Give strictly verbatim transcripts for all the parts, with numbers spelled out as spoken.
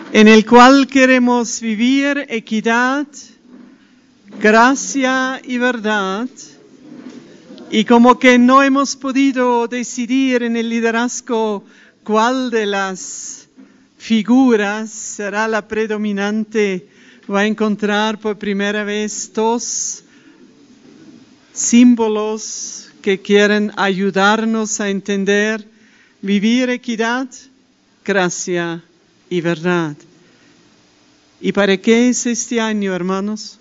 en el cual queremos vivir equidad, gracia y verdad. Y como que no hemos podido decidir en el liderazgo cuál de las figuras será la predominante, va a encontrar por primera vez dos símbolos que quieren ayudarnos a entender, vivir equidad, gracia y verdad. ¿Y para qué es este año, hermanos?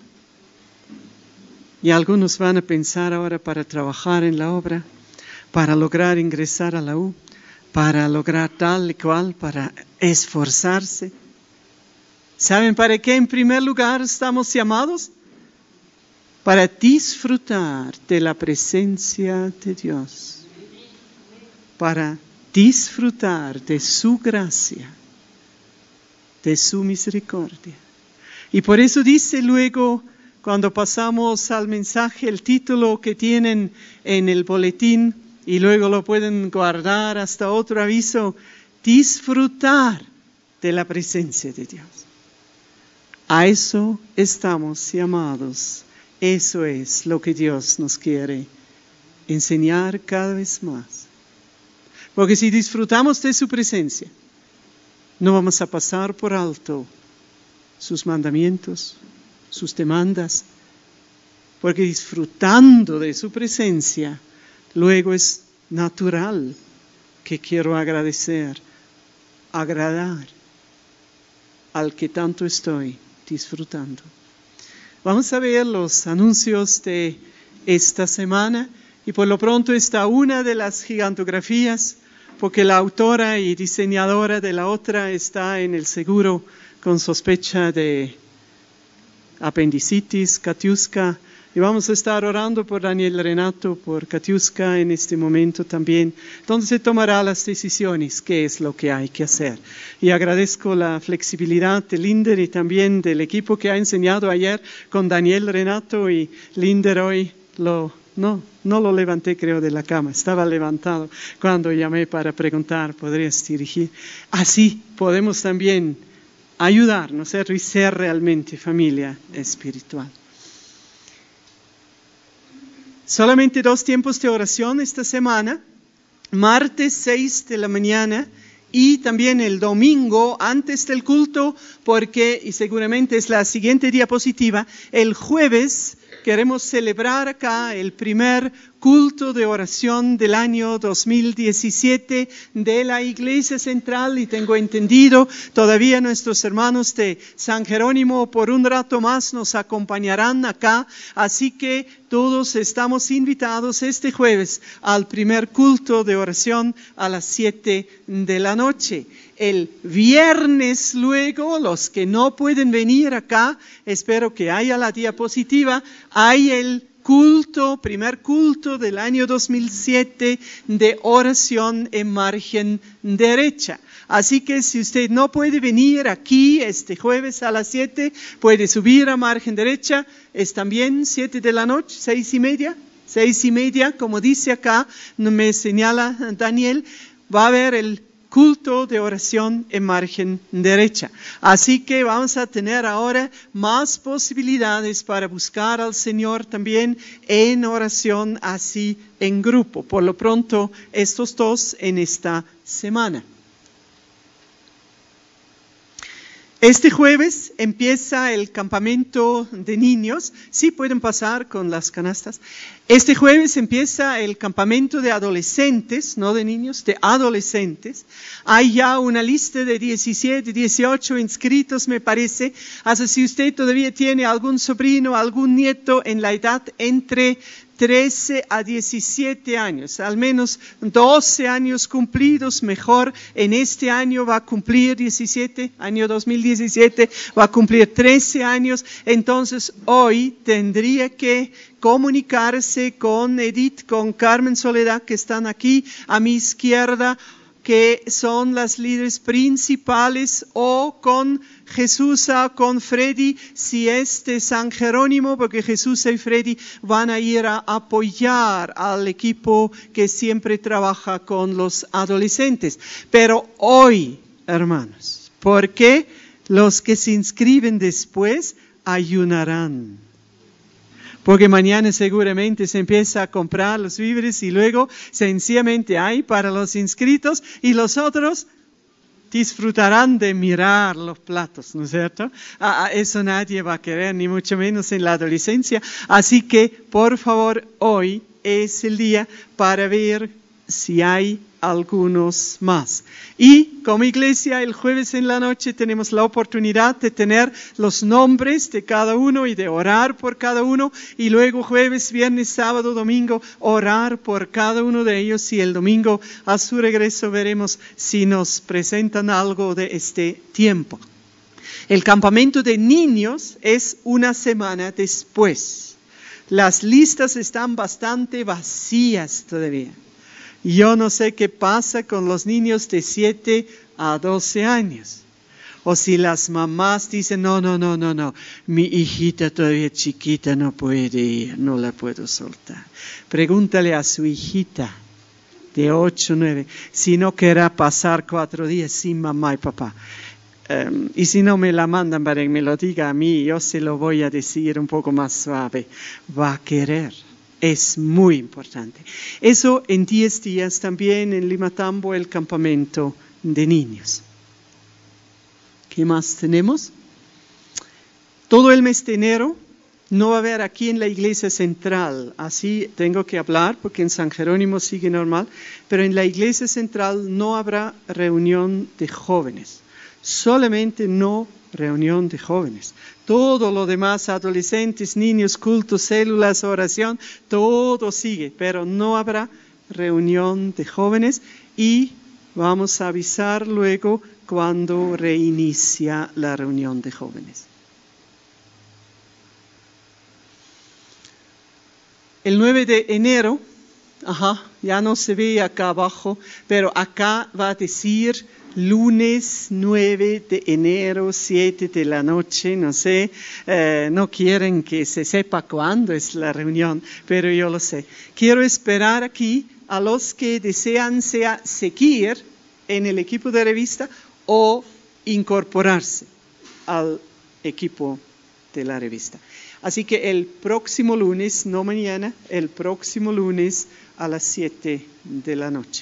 Y algunos van a pensar ahora para trabajar en la obra, para lograr ingresar a la U, para lograr tal y cual, para esforzarse. ¿Saben para qué en primer lugar estamos llamados? Para disfrutar de la presencia de Dios, para disfrutar de su gracia, de su misericordia. Y por eso dice luego, cuando pasamos al mensaje, el título que tienen en el boletín, y luego lo pueden guardar hasta otro aviso, disfrutar de la presencia de Dios. A eso estamos llamados. Eso es lo que Dios nos quiere enseñar cada vez más. Porque si disfrutamos de su presencia, no vamos a pasar por alto sus mandamientos, sus demandas, porque disfrutando de su presencia, luego es natural que quiero agradecer, agradar al que tanto estoy disfrutando. Vamos a ver los anuncios de esta semana y por lo pronto está una de las gigantografías, porque la autora y diseñadora de la otra está en el seguro con sospecha de apendicitis, Katiuska, y vamos a estar orando por Daniel Renato, por Katiuska en este momento también, donde se tomará las decisiones, qué es lo que hay que hacer. Y agradezco la flexibilidad de Linder y también del equipo que ha enseñado ayer con Daniel Renato, y Linder hoy lo, no, no lo levanté creo de la cama, estaba levantado cuando llamé para preguntar, ¿podrías dirigir? Así podemos también ayudarnos a ser realmente familia espiritual. Solamente dos tiempos de oración esta semana, martes seis de la mañana y también el domingo antes del culto, porque, y seguramente es la siguiente diapositiva, el jueves queremos celebrar acá el primer culto de oración del año dos mil diecisiete de la Iglesia Central, y tengo entendido todavía nuestros hermanos de San Jerónimo por un rato más nos acompañarán acá, así que todos estamos invitados este jueves al primer culto de oración a las siete de la noche. El viernes luego, los que no pueden venir acá, espero que haya la diapositiva, hay el culto, primer culto del año dos mil siete de oración en margen derecha. Así que si usted no puede venir aquí este jueves a las siete, puede subir a margen derecha, es también siete de la noche, seis y media, seis y media, como dice acá, me señala Daniel, va a haber el culto de oración en margen derecha. Así que vamos a tener ahora más posibilidades para buscar al Señor también en oración así en grupo. Por lo pronto, estos dos en esta semana. Este jueves empieza el campamento de niños. Sí, pueden pasar con las canastas. Este jueves empieza el campamento de adolescentes, no de niños, de adolescentes. Hay ya una lista de diecisiete, dieciocho inscritos, me parece. Así si usted todavía tiene algún sobrino, algún nieto en la edad entre trece a diecisiete años, al menos doce años cumplidos, mejor en este año va a cumplir diecisiete, año dos mil diecisiete, va a cumplir trece años, entonces hoy tendría que comunicarse con Edith, con Carmen Soledad, que están aquí a mi izquierda, que son las líderes principales, o con Jesús, con Freddy, si es de San Jerónimo, porque Jesús y Freddy van a ir a apoyar al equipo que siempre trabaja con los adolescentes. Pero hoy, hermanos, ¿por qué? Los que se inscriben después ayunarán. Porque mañana seguramente se empieza a comprar los víveres y luego sencillamente hay para los inscritos y los otros disfrutarán de mirar los platos, ¿no es cierto? A, a eso nadie va a querer, ni mucho menos en la adolescencia. Así que, por favor, hoy es el día para ver si hay algunos más. Y como iglesia, el jueves en la noche tenemos la oportunidad de tener los nombres de cada uno y de orar por cada uno. Y luego jueves, viernes, sábado, domingo, orar por cada uno de ellos. Y el domingo a su regreso veremos si nos presentan algo de este tiempo. El campamento de niños es una semana después. Las listas están bastante vacías todavía. Yo no sé qué pasa con los niños de siete a doce años. O si las mamás dicen, no, no, no, no, no, mi hijita todavía chiquita no puede ir, no la puedo soltar. Pregúntale a su hijita de ocho, nueve, si no querrá pasar cuatro días sin mamá y papá. Um, y si no me la mandan para que me lo diga a mí, yo se lo voy a decir un poco más suave. Va a querer. Es muy importante. Eso en diez días también en Limatambo, el campamento de niños. ¿Qué más tenemos? Todo el mes de enero no va a haber aquí en la iglesia central. Así tengo que hablar porque en San Jerónimo sigue normal. Pero en la iglesia central no habrá reunión de jóvenes. Solamente no reunión de jóvenes. Todo lo demás, adolescentes, niños, cultos, células, oración, todo sigue, pero no habrá reunión de jóvenes y vamos a avisar luego cuando reinicia la reunión de jóvenes. El nueve de enero, ajá, ya no se ve acá abajo, pero acá va a decir lunes nueve de enero, siete de la noche, no sé, eh, no quieren que se sepa cuándo es la reunión, pero yo lo sé. Quiero esperar aquí a los que desean sea seguir en el equipo de revista o incorporarse al equipo de la revista. Así que el próximo lunes, no mañana, el próximo lunes a las siete de la noche.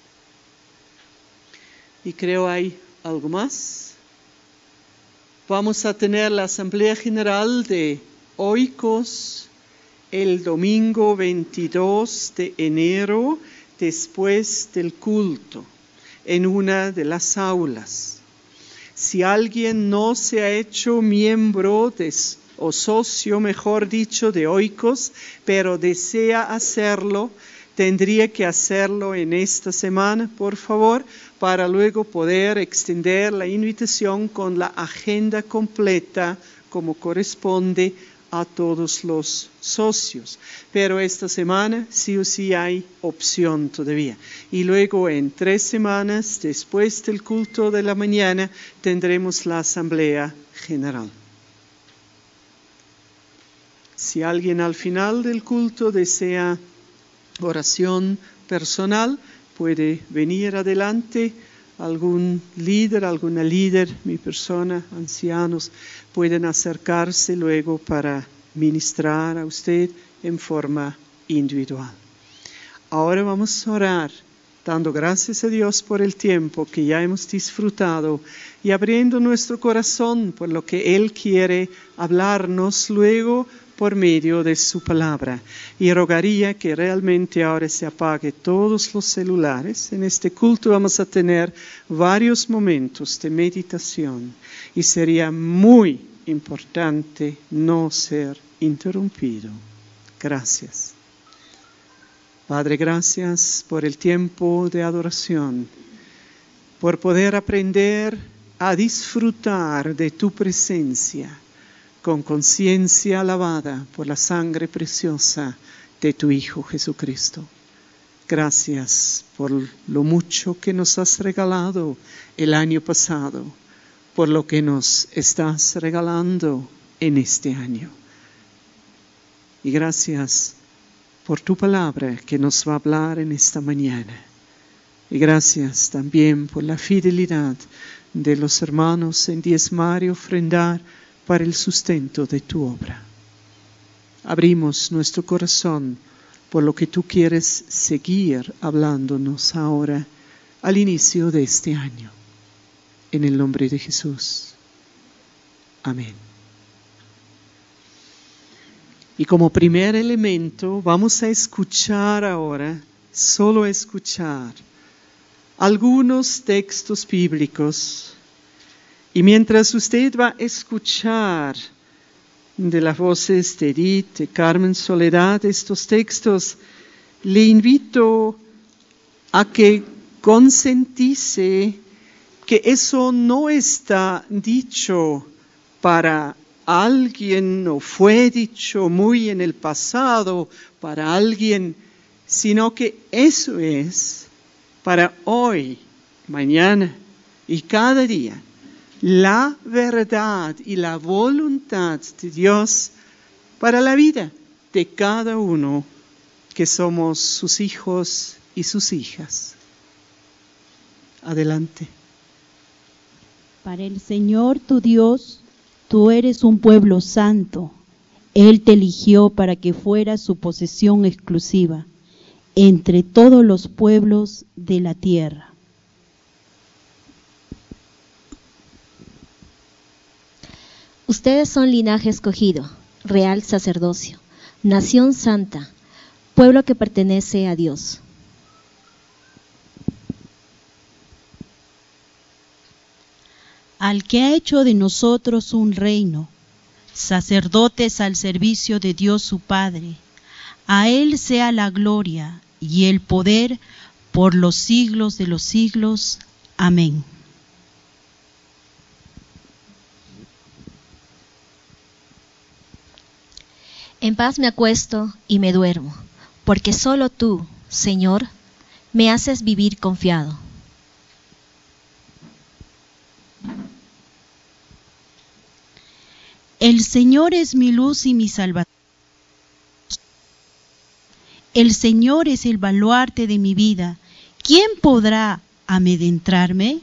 Y creo hay algo más. Vamos a tener la Asamblea General de Oikos el domingo veintidós de enero, después del culto, en una de las aulas. Si alguien no se ha hecho miembro de, o socio, mejor dicho, de Oikos, pero desea hacerlo, tendría que hacerlo en esta semana, por favor, para luego poder extender la invitación con la agenda completa como corresponde a todos los socios. Pero esta semana sí o sí hay opción todavía. Y luego en tres semanas, después del culto de la mañana, tendremos la Asamblea General. Si alguien al final del culto desea oración personal, puede venir adelante. Algún líder, alguna líder, mi persona, ancianos, pueden acercarse luego para ministrar a usted en forma individual. Ahora vamos a orar, dando gracias a Dios por el tiempo que ya hemos disfrutado y abriendo nuestro corazón por lo que Él quiere hablarnos luego por medio de su palabra. Y rogaría que realmente ahora se apague todos los celulares. En este culto vamos a tener varios momentos de meditación y sería muy importante no ser interrumpido. Gracias. Padre, gracias por el tiempo de adoración, por poder aprender a disfrutar de tu presencia con conciencia lavada por la sangre preciosa de tu Hijo Jesucristo. Gracias por lo mucho que nos has regalado el año pasado, por lo que nos estás regalando en este año. Y gracias por tu palabra que nos va a hablar en esta mañana. Y gracias también por la fidelidad de los hermanos en diezmar y ofrendar para el sustento de tu obra. Abrimos nuestro corazón por lo que tú quieres seguir hablándonos ahora al inicio de este año. En el nombre de Jesús. Amén. Y como primer elemento vamos a escuchar ahora, solo escuchar, algunos textos bíblicos. Y mientras usted va a escuchar de las voces de Edith, de Carmen Soledad, estos textos, le invito a que consentice que eso no está dicho para alguien o fue dicho muy en el pasado para alguien, sino que eso es para hoy, mañana y cada día, la verdad y la voluntad de Dios para la vida de cada uno que somos sus hijos y sus hijas. Adelante. Para el Señor tu Dios, tú eres un pueblo santo. Él te eligió para que fueras su posesión exclusiva entre todos los pueblos de la tierra. Ustedes son linaje escogido, real sacerdocio, nación santa, pueblo que pertenece a Dios. Al que ha hecho de nosotros un reino, sacerdotes al servicio de Dios su Padre, a Él sea la gloria y el poder por los siglos de los siglos. Amén. En paz me acuesto y me duermo, porque solo tú, Señor, me haces vivir confiado. El Señor es mi luz y mi salvación. El Señor es el baluarte de mi vida. ¿Quién podrá amedrentarme?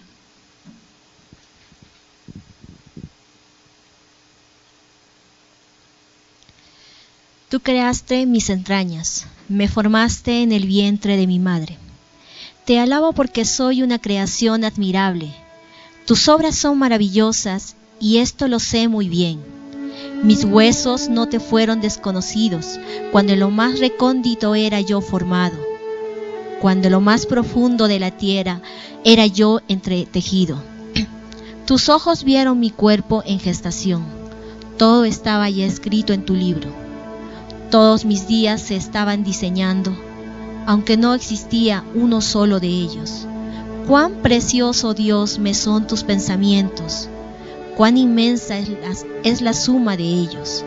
Tú creaste mis entrañas, me formaste en el vientre de mi madre. Te alabo porque soy una creación admirable. Tus obras son maravillosas y esto lo sé muy bien. Mis huesos no te fueron desconocidos, cuando en lo más recóndito era yo formado, cuando en lo más profundo de la tierra era yo entretejido. Tus ojos vieron mi cuerpo en gestación, todo estaba ya escrito en tu libro. Todos mis días se estaban diseñando, aunque no existía uno solo de ellos. Cuán precioso, Dios, me son tus pensamientos. Cuán inmensa es la, es la suma de ellos.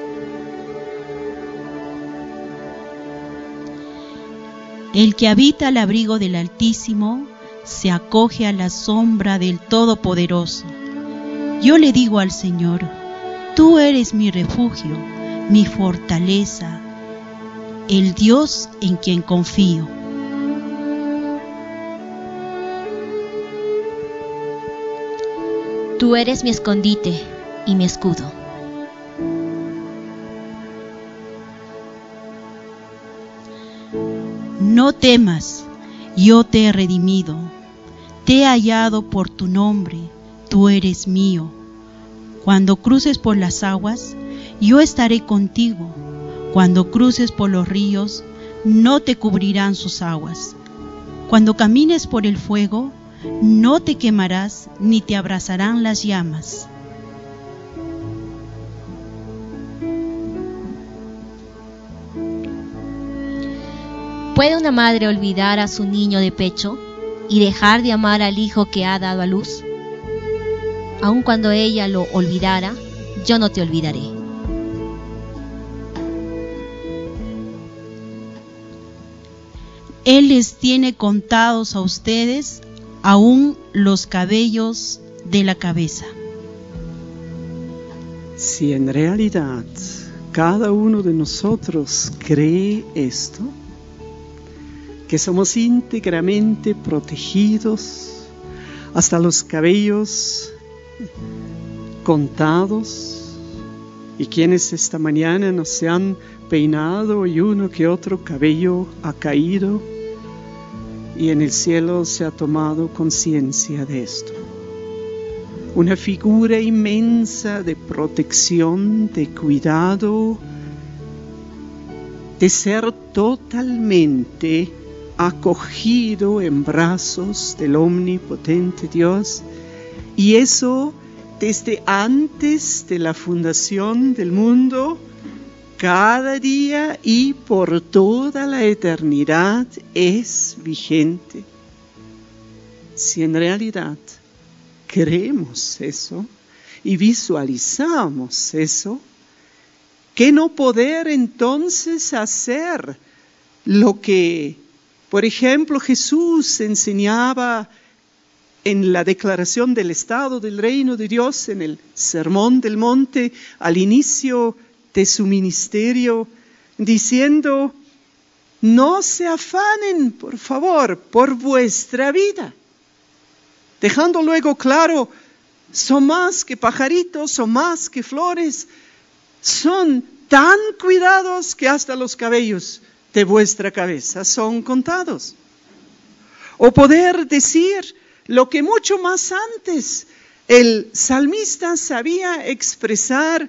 El que habita al abrigo del Altísimo se acoge a la sombra del Todopoderoso. Yo le digo al Señor, tú eres mi refugio, mi fortaleza, el Dios en quien confío. Tú eres mi escondite y mi escudo. No temas, yo te he redimido, te he hallado por tu nombre, tú eres mío. Cuando cruces por las aguas, yo estaré contigo. Cuando cruces por los ríos, no te cubrirán sus aguas. Cuando camines por el fuego, no te quemarás ni te abrazarán las llamas. ¿Puede una madre olvidar a su niño de pecho y dejar de amar al hijo que ha dado a luz? Aun cuando ella lo olvidara, yo no te olvidaré. Él les tiene contados a ustedes aún los cabellos de la cabeza. Si en realidad cada uno de nosotros cree esto, que somos íntegramente protegidos, hasta los cabellos contados, y quienes esta mañana no se han peinado y uno que otro cabello ha caído, y en el cielo se ha tomado conciencia de esto. Una figura inmensa de protección, de cuidado, de ser totalmente acogido en brazos del omnipotente Dios, y eso desde antes de la fundación del mundo, cada día y por toda la eternidad es vigente. Si en realidad creemos eso y visualizamos eso, ¿qué no poder entonces hacer lo que, por ejemplo, Jesús enseñaba en la declaración del Estado del Reino de Dios, en el Sermón del Monte, al inicio de su ministerio, diciendo: no se afanen, por favor, por vuestra vida? Dejando luego claro, son más que pajaritos, son más que flores, son tan cuidados que hasta los cabellos de vuestra cabeza son contados. O poder decir lo que mucho más antes el salmista sabía expresar: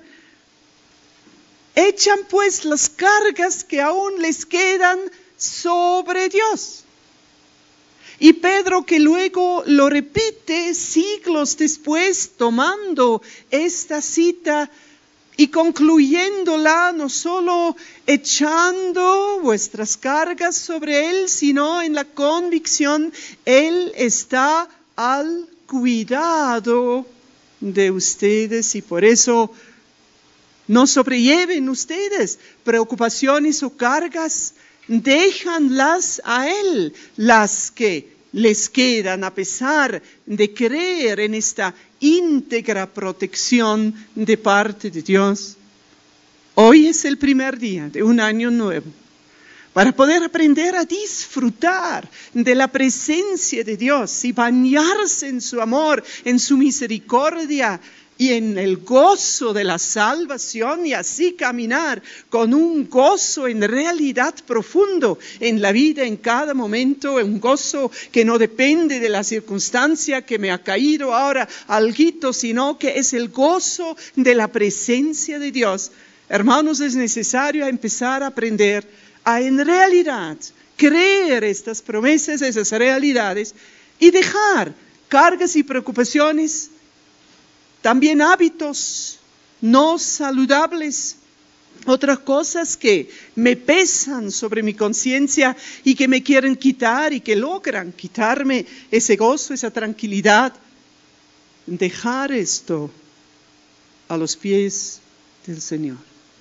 echan pues las cargas que aún les quedan sobre Dios. Y Pedro, que luego lo repite siglos después, tomando esta cita y concluyéndola, no solo echando vuestras cargas sobre Él, sino en la convicción: Él está al cuidado de ustedes, y por eso no sobrelleven ustedes preocupaciones o cargas, déjanlas a Él, las que les quedan, a pesar de creer en esta íntegra protección de parte de Dios. Hoy es el primer día de un año nuevo, para poder aprender a disfrutar de la presencia de Dios y bañarse en su amor, en su misericordia y en el gozo de la salvación, y así caminar con un gozo en realidad profundo en la vida, en cada momento, un gozo que no depende de la circunstancia que me ha caído ahora alguito, sino que es el gozo de la presencia de Dios. Hermanos, es necesario empezar a aprender a en realidad creer estas promesas, esas realidades, y dejar cargas y preocupaciones, también hábitos no saludables, otras cosas que me pesan sobre mi conciencia y que me quieren quitar y que logran quitarme ese gozo, esa tranquilidad. Dejar esto a los pies del Señor,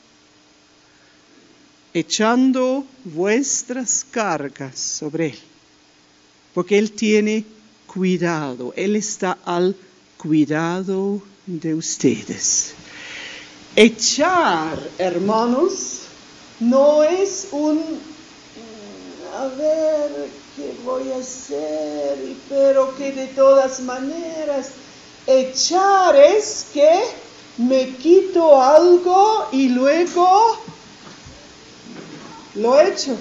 echando vuestras cargas sobre Él, porque Él tiene cuidado, Él está al cuidado de ustedes. Echar, hermanos, no es un, a ver, ¿qué voy a hacer? Pero que de todas maneras, echar es que me quito algo y luego lo echo.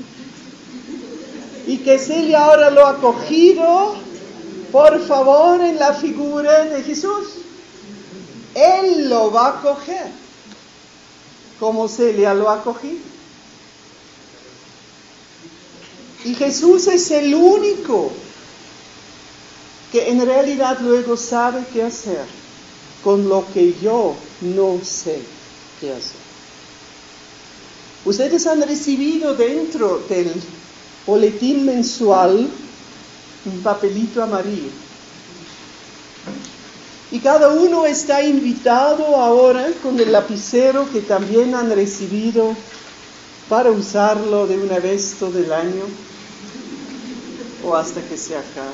Y que Celia ahora lo ha cogido, por favor, en la figura de Jesús. Él lo va a coger, como Celia lo ha cogido. Y Jesús es el único que en realidad luego sabe qué hacer con lo que yo no sé qué hacer. Ustedes han recibido dentro del boletín mensual un papelito amarillo. Y cada uno está invitado ahora con el lapicero que también han recibido para usarlo de una vez todo el año o hasta que se acabe.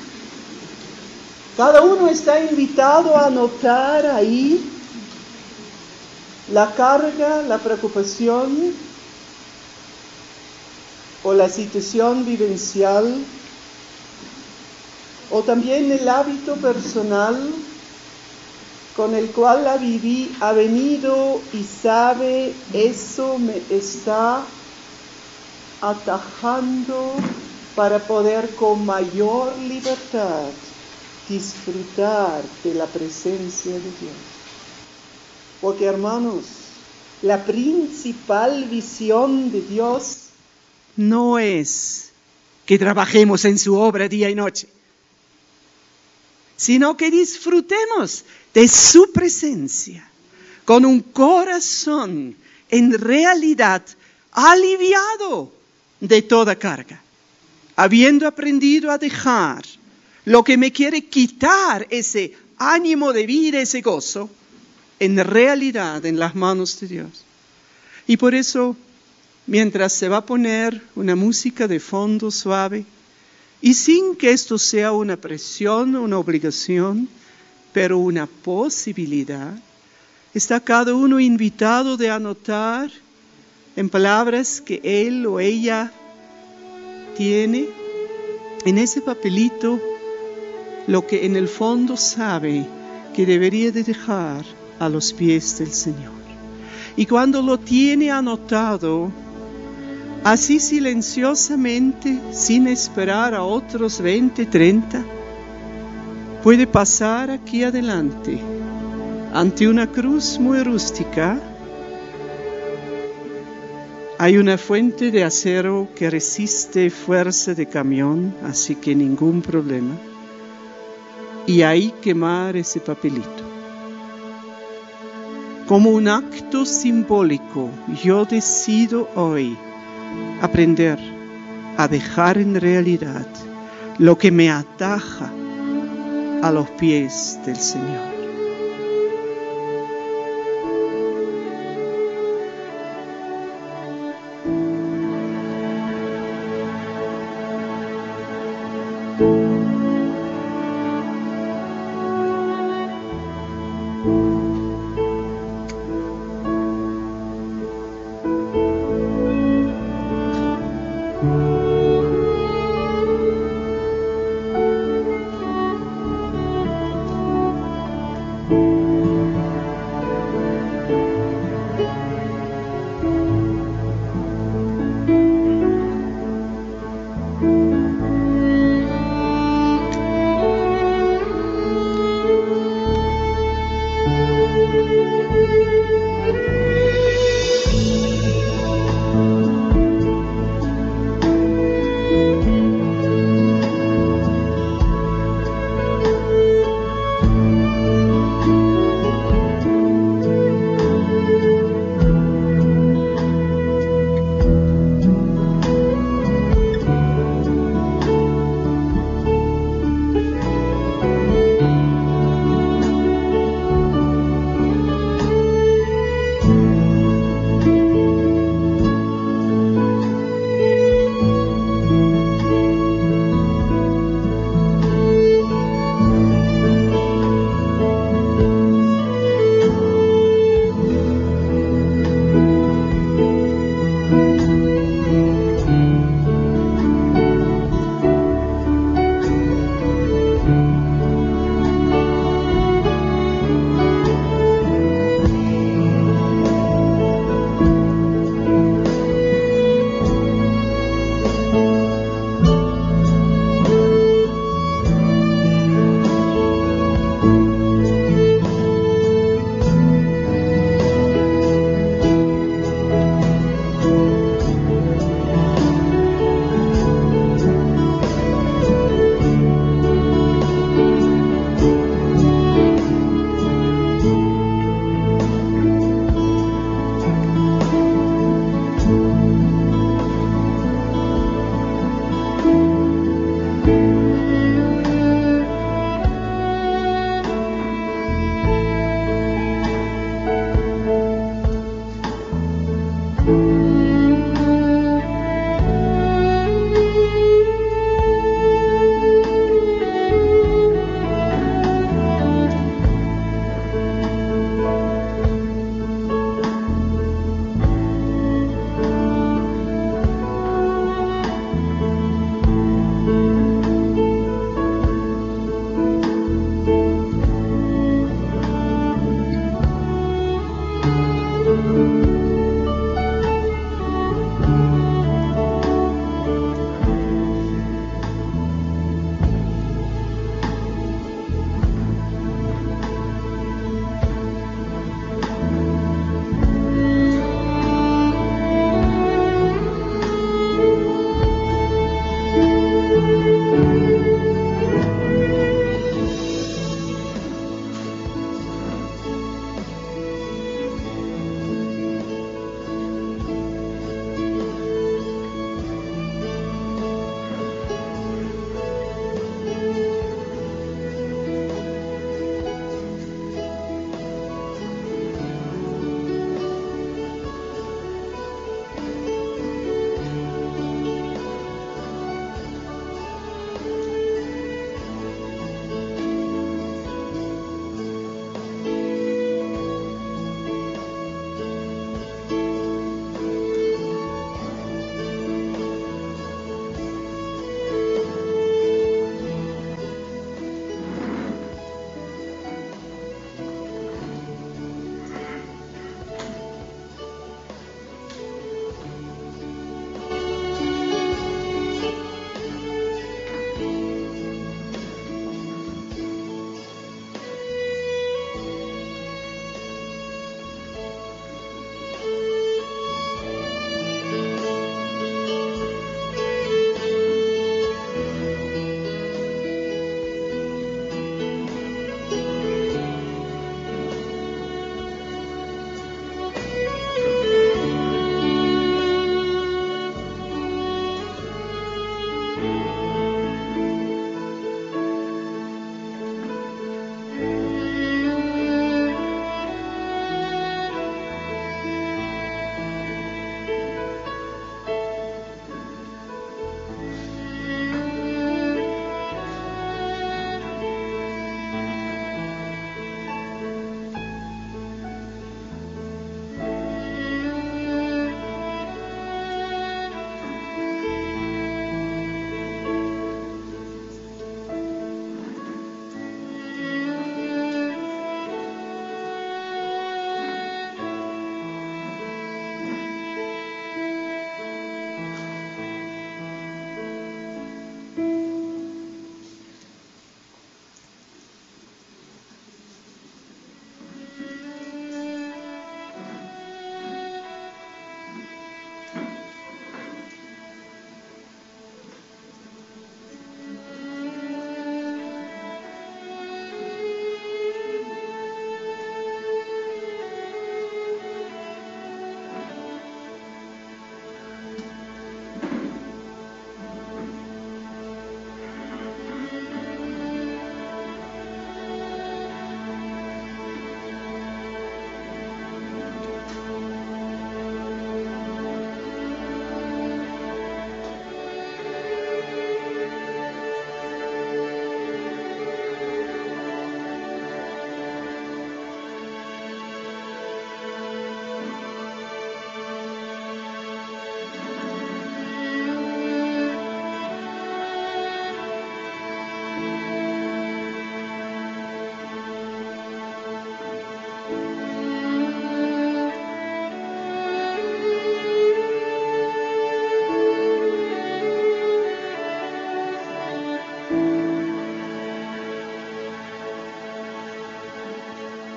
Cada uno está invitado a anotar ahí la carga, la preocupación o la situación vivencial o también el hábito personal con el cual la viví, ha venido y sabe, eso me está atajando para poder con mayor libertad disfrutar de la presencia de Dios. Porque, hermanos, la principal visión de Dios no es que trabajemos en su obra día y noche, sino que disfrutemos de su presencia con un corazón en realidad aliviado de toda carga, habiendo aprendido a dejar lo que me quiere quitar ese ánimo de vida, ese gozo, en realidad en las manos de Dios. Y por eso, mientras se va a poner una música de fondo suave, y sin que esto sea una presión, una obligación, pero una posibilidad, está cada uno invitado de anotar en palabras que él o ella tiene en ese papelito lo que en el fondo sabe que debería de dejar a los pies del Señor. Y cuando lo tiene anotado, así silenciosamente, sin esperar a otros veinte, treinta, puede pasar aquí adelante, ante una cruz muy rústica. Hay una fuente de acero que resiste fuerza de camión, así que ningún problema. Y ahí quemar ese papelito. Como un acto simbólico, yo decido hoy aprender a dejar en realidad lo que me ataja a los pies del Señor.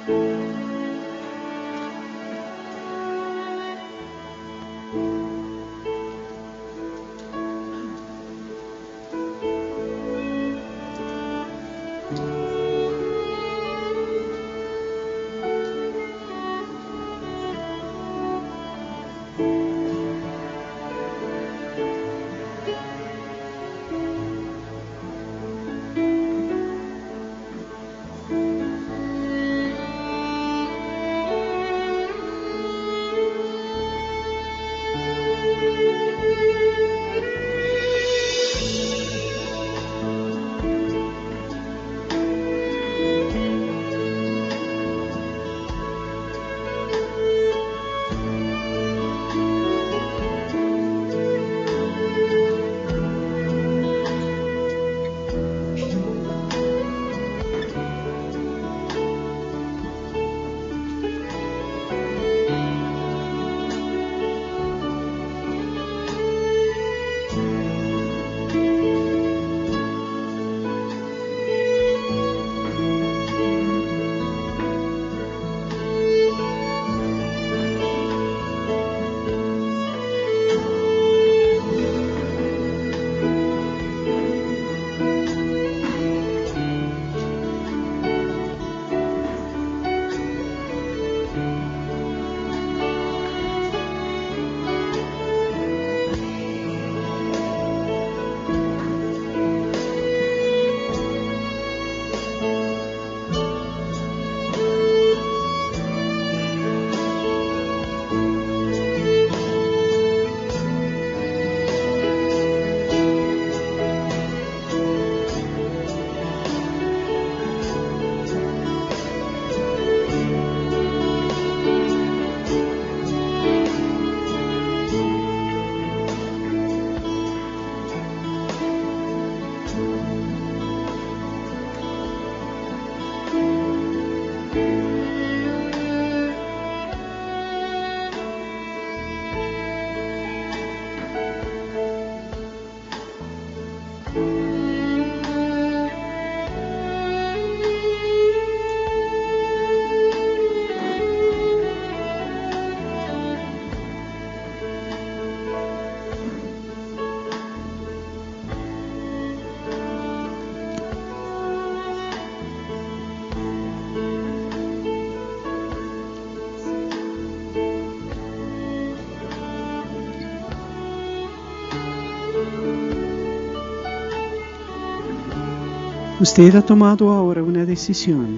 Usted ha tomado ahora una decisión.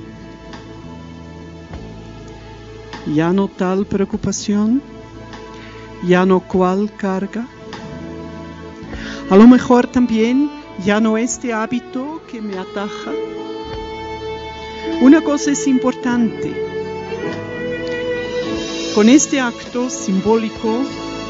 Ya no tal preocupación, ya no cual carga. A lo mejor también ya no este hábito que me ataja. Una cosa es importante. Con este acto simbólico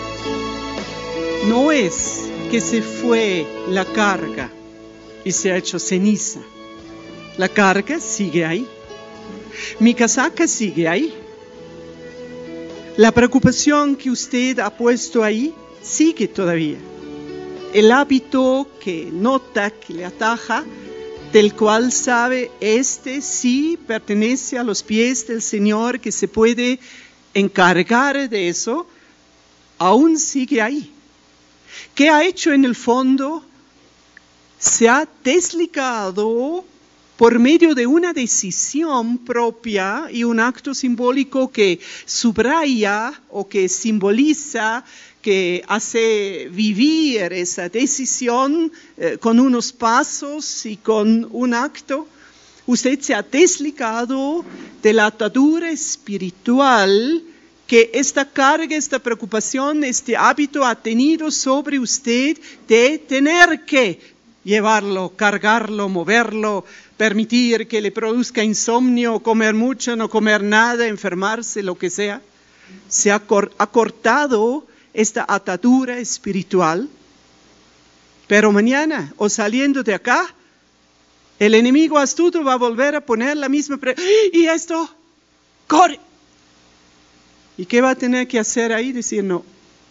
no es que se fue la carga y se ha hecho ceniza. La carga sigue ahí. Mi casaca sigue ahí. La preocupación que usted ha puesto ahí sigue todavía. El hábito que nota, que le ataja, del cual sabe, este sí pertenece a los pies del Señor, que se puede encargar de eso, aún sigue ahí. ¿Qué ha hecho en el fondo? Se ha desligado por medio de una decisión propia y un acto simbólico que subraya o que simboliza, que hace vivir esa decisión eh, con unos pasos y con un acto. Usted se ha desligado de la atadura espiritual que esta carga, esta preocupación, este hábito ha tenido sobre usted de tener que llevarlo, cargarlo, moverlo, permitir que le produzca insomnio, comer mucho, no comer nada, enfermarse, lo que sea. Se ha, cor- ha cortado esta atadura espiritual, pero mañana o saliendo de acá, el enemigo astuto va a volver a poner la misma pregunta. ¿Y esto? ¡Corre! ¿Y qué va a tener que hacer ahí? Decir, no,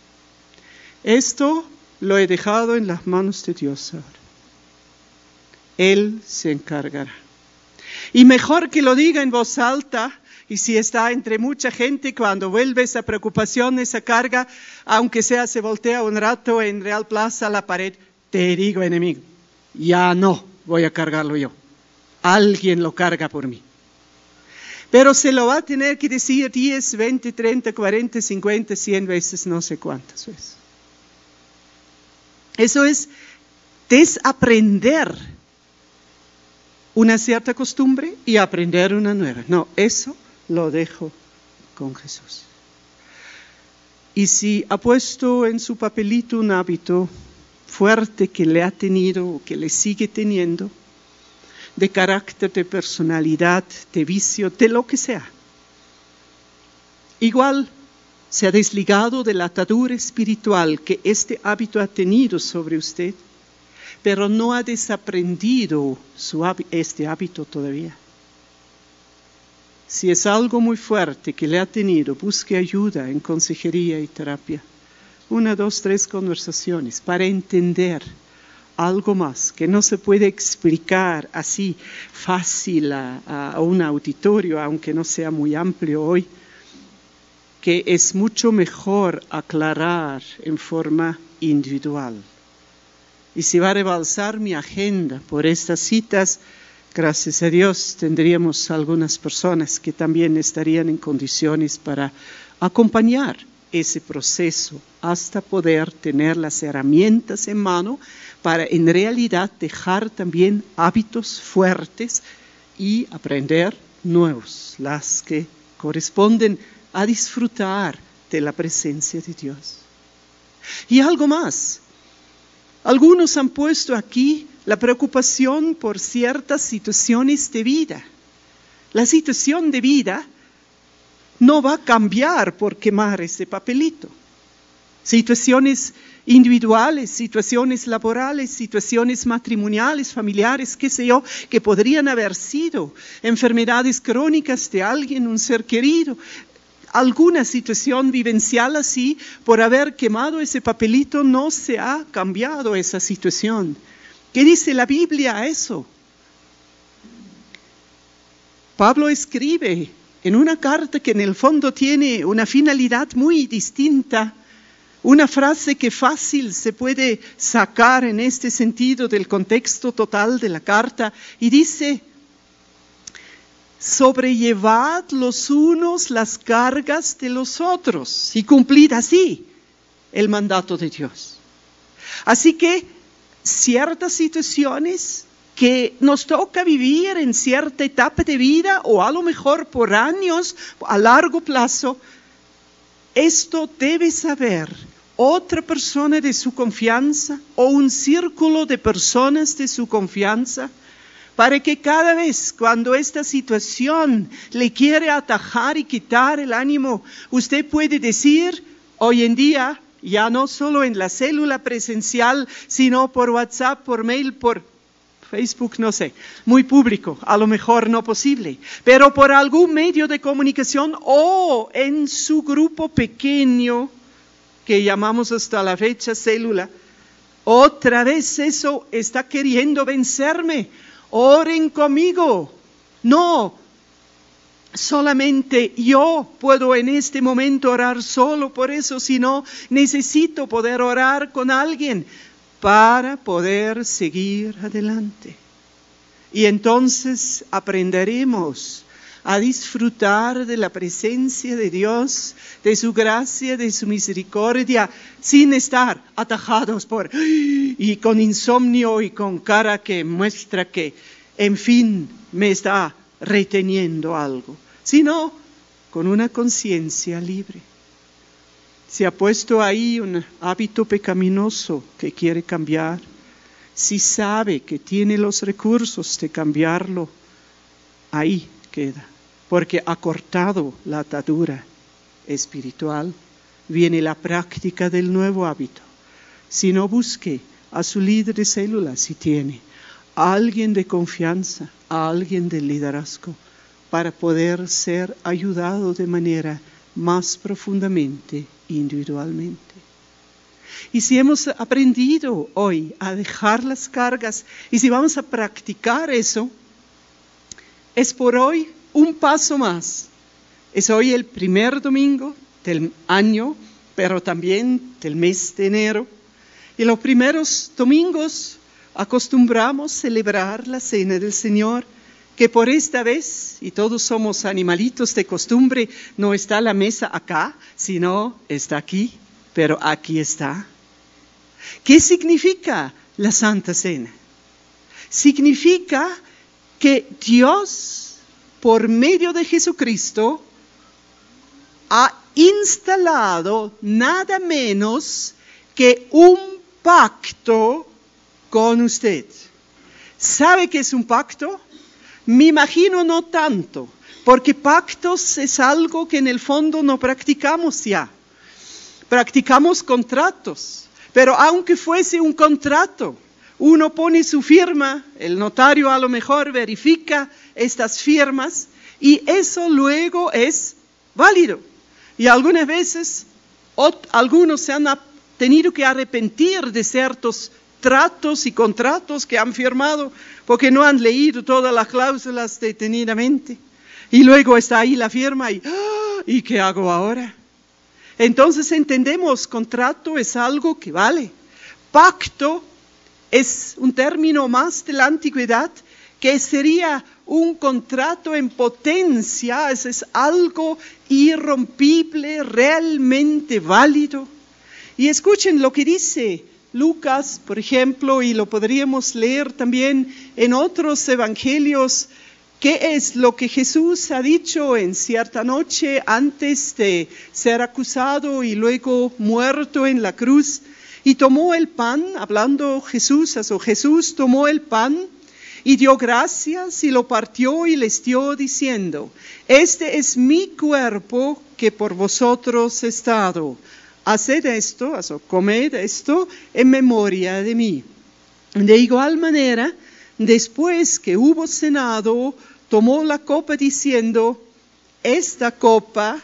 esto lo he dejado en las manos de Dios ahora. Él se encargará. Y mejor que lo diga en voz alta, Y si está entre mucha gente, cuando vuelve esa preocupación, esa carga, aunque sea se voltea un rato en Real Plaza a la pared, te digo, enemigo, ya no voy a cargarlo yo. Alguien lo carga por mí. Pero se lo va a tener que decir diez, veinte, treinta, cuarenta, cincuenta, cien veces, no sé cuántas veces. Eso es desaprender una cierta costumbre y aprender una nueva. No, eso lo dejo con Jesús. Y si ha puesto en su papelito un hábito fuerte que le ha tenido o que le sigue teniendo, de carácter, de personalidad, de vicio, de lo que sea, igual se ha desligado de la atadura espiritual que este hábito ha tenido sobre usted, pero no ha desaprendido su, este hábito todavía. Si es algo muy fuerte que le ha tenido, busque ayuda en consejería y terapia. Una, dos, tres conversaciones para entender algo más que no se puede explicar así fácil a, a un auditorio, aunque no sea muy amplio hoy, que es mucho mejor aclarar en forma individual. Y si va a rebalsar mi agenda por estas citas, gracias a Dios tendríamos algunas personas que también estarían en condiciones para acompañar ese proceso hasta poder tener las herramientas en mano para en realidad dejar también hábitos fuertes y aprender nuevos, las que corresponden a disfrutar de la presencia de Dios. Y algo más. Algunos han puesto aquí la preocupación por ciertas situaciones de vida. La situación de vida no va a cambiar por quemar ese papelito. Situaciones individuales, situaciones laborales, situaciones matrimoniales, familiares, qué sé yo, que podrían haber sido enfermedades crónicas de alguien, un ser querido, alguna situación vivencial así, por haber quemado ese papelito no se ha cambiado esa situación. ¿Qué dice la Biblia a eso? Pablo escribe en una carta que en el fondo tiene una finalidad muy distinta, una frase que fácil se puede sacar en este sentido del contexto total de la carta, y dice: sobrellevad los unos las cargas de los otros y cumplid así el mandato de Dios. Así que ciertas situaciones que nos toca vivir en cierta etapa de vida o a lo mejor por años, a largo plazo, esto debe saber otra persona de su confianza o un círculo de personas de su confianza, para que cada vez cuando esta situación le quiere atajar y quitar el ánimo, usted puede decir hoy en día, ya no solo en la célula presencial, sino por WhatsApp, por mail, por Facebook, no sé, muy público, a lo mejor no posible, pero por algún medio de comunicación o en su grupo pequeño, que llamamos hasta la fecha célula, otra vez eso está queriendo vencerme. Oren conmigo. No, solamente yo puedo en este momento orar solo por eso, sino necesito poder orar con alguien para poder seguir adelante. Y entonces aprenderemos a disfrutar de la presencia de Dios, de su gracia, de su misericordia, sin estar atajados por y con insomnio y con cara que muestra que, en fin, me está reteniendo algo, sino con una conciencia libre. Se ha puesto ahí un hábito pecaminoso que quiere cambiar, si sabe que tiene los recursos de cambiarlo, ahí queda, porque ha cortado la atadura espiritual, viene la práctica del nuevo hábito. Si no, busque a su líder de célula, si tiene, a alguien de confianza, a alguien de liderazgo, para poder ser ayudado de manera más profundamente, individualmente. Y si hemos aprendido hoy a dejar las cargas, y si vamos a practicar eso, es por hoy un paso más Es hoy el primer domingo del año, pero también del mes de enero. Y los primeros domingos acostumbramos celebrar la Cena del Señor, que por esta vez, y todos somos animalitos de costumbre, no está la mesa acá, sino está aquí, pero aquí está. ¿Qué significa la Santa Cena? Significa que Dios, por medio de Jesucristo, ha instalado nada menos que un pacto con usted. ¿Sabe qué es un pacto? Me imagino no tanto, porque pactos es algo que en el fondo no practicamos ya. Practicamos contratos, pero aunque fuese un contrato, uno pone su firma, el notario a lo mejor verifica estas firmas y eso luego es válido. Y algunas veces ot- algunos se han tenido que arrepentir de ciertos tratos y contratos que han firmado porque no han leído todas las cláusulas detenidamente. Y luego está ahí la firma y ¡ah! ¿Y qué hago ahora? Entonces entendemos, contrato es algo que vale. Pacto es un término más de la antigüedad que sería un contrato en potencia, es, es algo irrompible, realmente válido. Y escuchen lo que dice Lucas, por ejemplo, y lo podríamos leer también en otros evangelios. ¿Qué es lo que Jesús ha dicho en cierta noche antes de ser acusado y luego muerto en la cruz? Y tomó el pan, hablando Jesús, o Jesús tomó el pan y dio gracias y lo partió y les dio diciendo: este es mi cuerpo que por vosotros es dado. Haced esto, o comed esto en memoria de mí. De igual manera, después que hubo cenado, tomó la copa diciendo: esta copa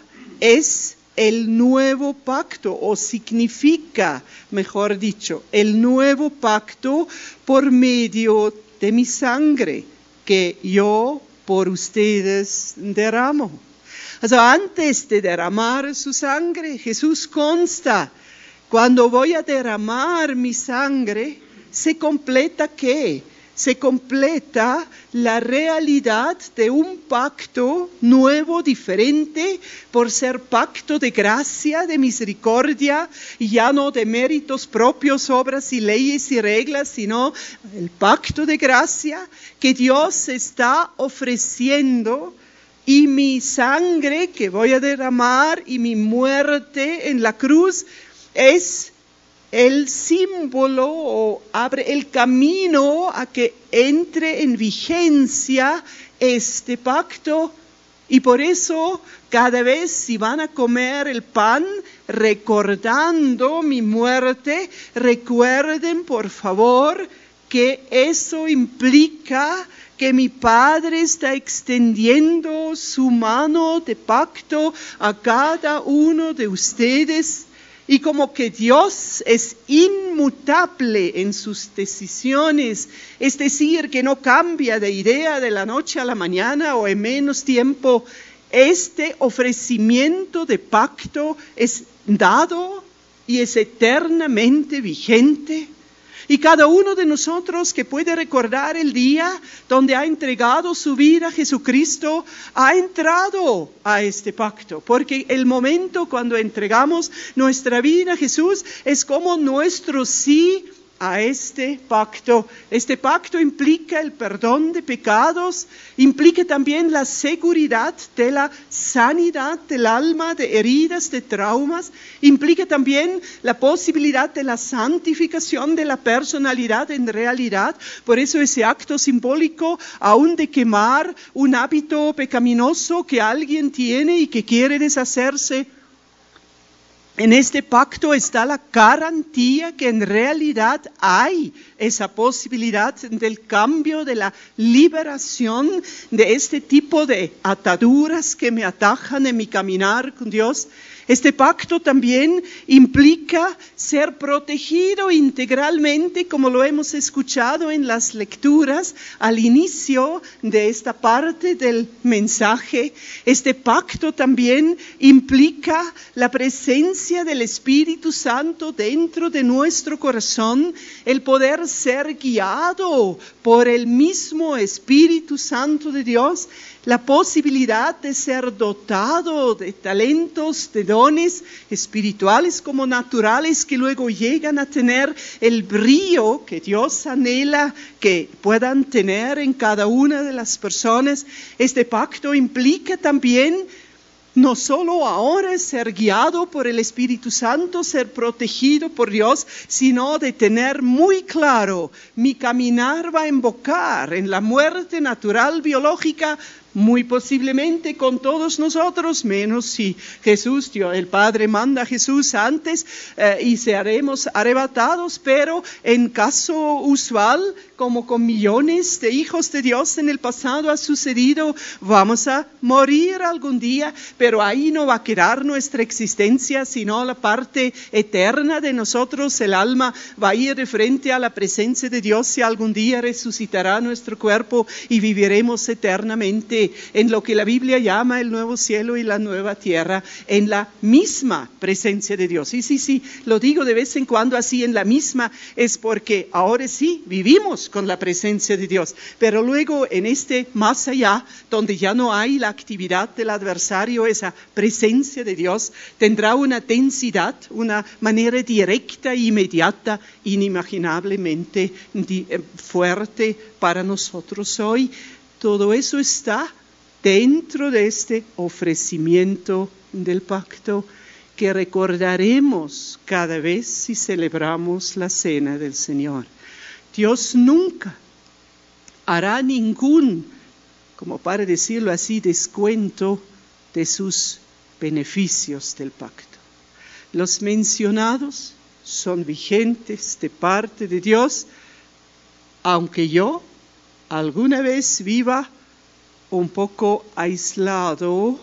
es el nuevo pacto, o significa, mejor dicho, el nuevo pacto por medio de mi sangre, que yo por ustedes derramo. O sea, antes de derramar su sangre, Jesús consta, cuando voy a derramar mi sangre, se completa ¿qué? Se completa la realidad de un pacto nuevo, diferente, por ser pacto de gracia, de misericordia, y ya no de méritos propios, obras y leyes y reglas, sino el pacto de gracia que Dios está ofreciendo. Y mi sangre que voy a derramar y mi muerte en la cruz es el símbolo o abre el camino a que entre en vigencia este pacto. Y por eso cada vez si van a comer el pan recordando mi muerte, recuerden por favor que eso implica que mi Padre está extendiendo su mano de pacto a cada uno de ustedes. Y como que Dios es inmutable en sus decisiones, es decir, que no cambia de idea de la noche a la mañana o en menos tiempo, este ofrecimiento de pacto es dado y es eternamente vigente. Y cada uno de nosotros que puede recordar el día donde ha entregado su vida a Jesucristo, ha entrado a este pacto. Porque el momento cuando entregamos nuestra vida a Jesús es como nuestro sí a este pacto. Este pacto implica el perdón de pecados, implica también la seguridad de la sanidad del alma, de heridas, de traumas, implica también la posibilidad de la santificación de la personalidad en realidad. Por eso ese acto simbólico, aún de quemar un hábito pecaminoso que alguien tiene y que quiere deshacerse, en este pacto está la garantía que en realidad hay esa posibilidad del cambio, de la liberación de este tipo de ataduras que me atajan en mi caminar con Dios. Este pacto también implica ser protegido integralmente, como lo hemos escuchado en las lecturas al inicio de esta parte del mensaje. Este pacto también implica la presencia del Espíritu Santo dentro de nuestro corazón, el poder ser guiado por el mismo Espíritu Santo de Dios, la posibilidad de ser dotado de talentos, de dones espirituales como naturales que luego llegan a tener el brillo que Dios anhela que puedan tener en cada una de las personas. Este pacto implica también no solo ahora ser guiado por el Espíritu Santo, ser protegido por Dios, sino de tener muy claro, mi caminar va a invocar en la muerte natural biológica, muy posiblemente con todos nosotros, menos si Jesús, Dios, el Padre manda a Jesús antes eh, y seremos arrebatados, pero en caso usual, como con millones de hijos de Dios en el pasado ha sucedido, vamos a morir algún día, pero ahí no va a quedar nuestra existencia, sino la parte eterna de nosotros, el alma va a ir de frente a la presencia de Dios y algún día resucitará nuestro cuerpo y viviremos eternamente en lo que la Biblia llama el nuevo cielo y la nueva tierra, en la misma presencia de Dios. Y sí, sí, lo digo de vez en cuando así, en la misma, es porque ahora sí vivimos con la presencia de Dios, pero luego en este más allá, donde ya no hay la actividad del adversario, esa presencia de Dios tendrá una densidad, una manera directa e inmediata, inimaginablemente fuerte para nosotros hoy. Todo eso está dentro de este ofrecimiento del pacto que recordaremos cada vez si celebramos la cena del Señor. Dios nunca hará ningún, como para decirlo así, descuento de sus beneficios del pacto. Los mencionados son vigentes de parte de Dios, aunque yo alguna vez viva un poco aislado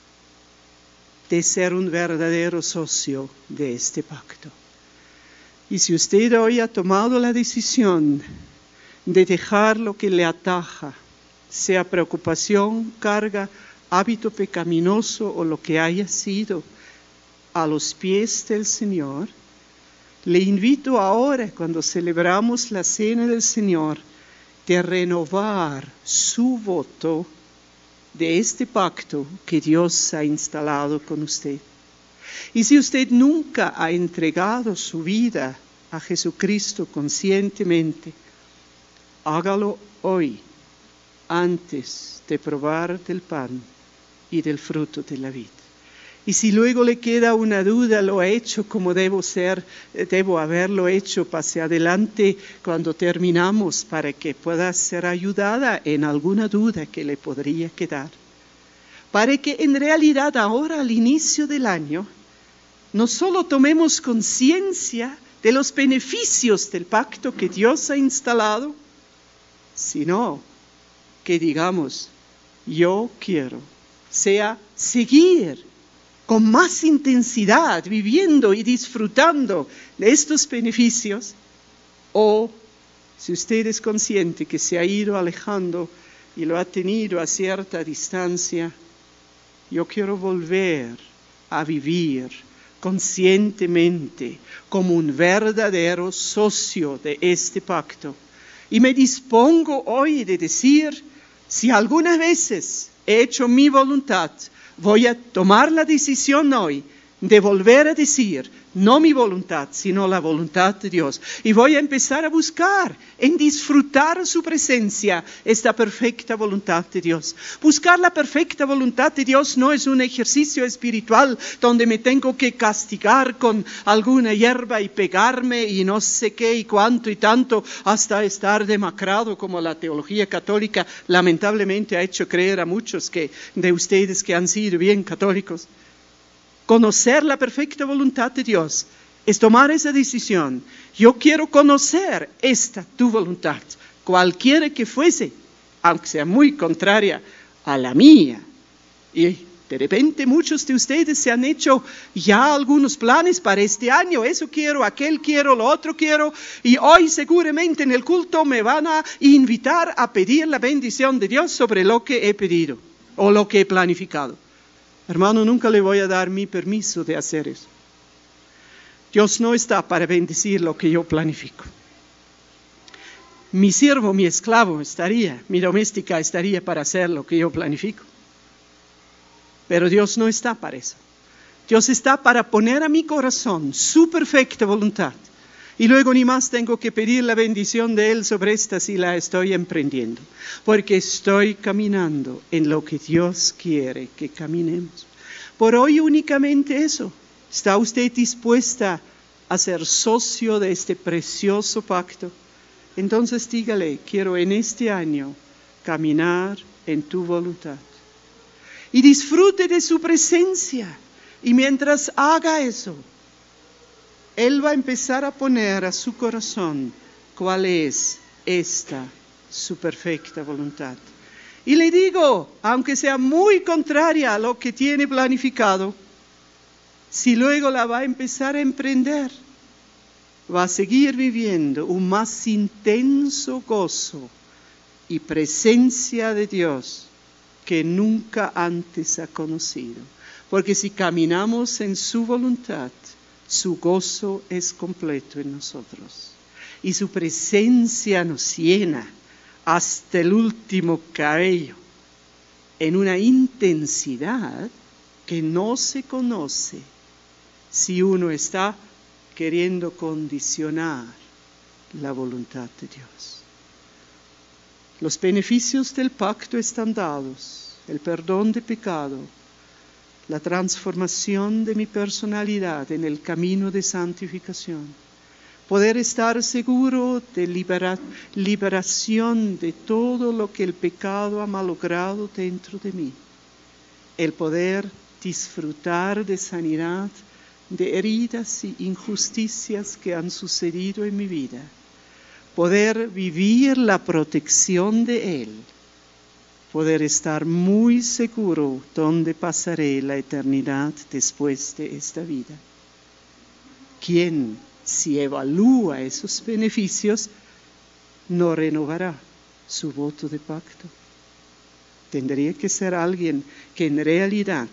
de ser un verdadero socio de este pacto. Y si usted hoy ha tomado la decisión de dejar lo que le ataja, sea preocupación, carga, hábito pecaminoso o lo que haya sido, a los pies del Señor, le invito ahora, cuando celebramos la cena del Señor, de renovar su voto de este pacto que Dios ha instalado con usted. Y si usted nunca ha entregado su vida a Jesucristo conscientemente, hágalo hoy, antes de probar del pan y del fruto de la vida. Y si luego le queda una duda, lo he hecho como debo ser, debo haberlo hecho, pase adelante cuando terminamos para que pueda ser ayudada en alguna duda que le podría quedar. Para que en realidad ahora al inicio del año, no solo tomemos conciencia de los beneficios del pacto que Dios ha instalado, sino que digamos, yo quiero, sea seguir con más intensidad, viviendo y disfrutando de estos beneficios, o si usted es consciente que se ha ido alejando y lo ha tenido a cierta distancia, yo quiero volver a vivir conscientemente como un verdadero socio de este pacto. Y me dispongo hoy de decir, si algunas veces he hecho mi voluntad, voy a tomar la decisión hoy de volver a decir, no mi voluntad, sino la voluntad de Dios. Y voy a empezar a buscar, en disfrutar su presencia, esta perfecta voluntad de Dios. Buscar la perfecta voluntad de Dios no es un ejercicio espiritual donde me tengo que castigar con alguna hierba y pegarme y no sé qué y cuánto y tanto hasta estar demacrado, como la teología católica lamentablemente ha hecho creer a muchos que, de ustedes que han sido bien católicos. Conocer la perfecta voluntad de Dios es tomar esa decisión. Yo quiero conocer esta tu voluntad, cualquiera que fuese, aunque sea muy contraria a la mía. Y De repente muchos de ustedes se han hecho ya algunos planes para este año. Eso quiero, aquel quiero, lo otro quiero. Y hoy seguramente en el culto me van a invitar a pedir la bendición de Dios sobre lo que he pedido o lo que he planificado. Hermano, nunca le voy a dar mi permiso de hacer eso. Dios no está para bendecir lo que yo planifico. Mi siervo, mi esclavo estaría, mi doméstica estaría para hacer lo que yo planifico. Pero Dios no está para eso. Dios está para poner a mi corazón su perfecta voluntad. Y luego ni más tengo que pedir la bendición de Él sobre esta si la estoy emprendiendo. Porque estoy caminando en lo que Dios quiere que caminemos. Por hoy únicamente eso. ¿Está usted dispuesta a ser socio de este precioso pacto? Entonces dígale, quiero en este año caminar en tu voluntad. Y disfrute de su presencia. Y mientras haga eso, Él va a empezar a poner a su corazón cuál es esta su perfecta voluntad. Y le digo, aunque sea muy contraria a lo que tiene planificado, si luego la va a empezar a emprender, va a seguir viviendo un más intenso gozo y presencia de Dios que nunca antes ha conocido. Porque si caminamos en su voluntad, su gozo es completo en nosotros. Y su presencia nos llena hasta el último cabello, en una intensidad que no se conoce si uno está queriendo condicionar la voluntad de Dios. Los beneficios del pacto están dados, el perdón de pecado, la transformación de mi personalidad en el camino de santificación, poder estar seguro de libera- liberación de todo lo que el pecado ha malogrado dentro de mí, el poder disfrutar de sanidad de heridas y injusticias que han sucedido en mi vida, poder vivir la protección de Él, poder estar muy seguro dónde pasaré la eternidad después de esta vida. ¿Quién, si evalúa esos beneficios, no renovará su voto de pacto? Tendría que ser alguien que en realidad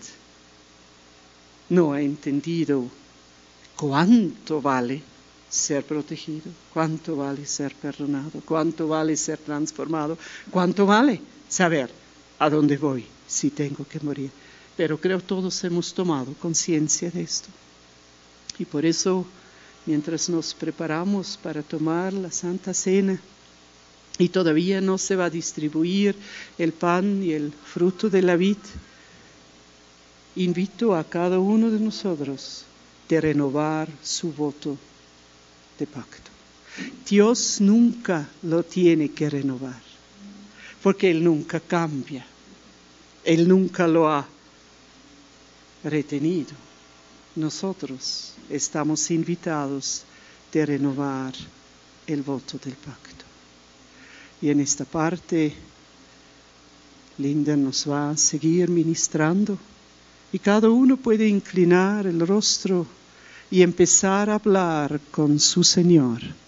no ha entendido cuánto vale ser protegido, cuánto vale ser perdonado, cuánto vale ser transformado, cuánto vale saber a dónde voy si tengo que morir. Pero creo todos hemos tomado conciencia de esto. Y por eso, mientras nos preparamos para tomar la Santa Cena, y todavía no se va a distribuir el pan y el fruto de la vid, invito a cada uno de nosotros de renovar su voto de pacto. Dios nunca lo tiene que renovar, porque Él nunca cambia. Él nunca lo ha retenido. Nosotros estamos invitados de renovar el voto del pacto. Y en esta parte, Linda nos va a seguir ministrando. Y cada uno puede inclinar el rostro y empezar a hablar con su Señor.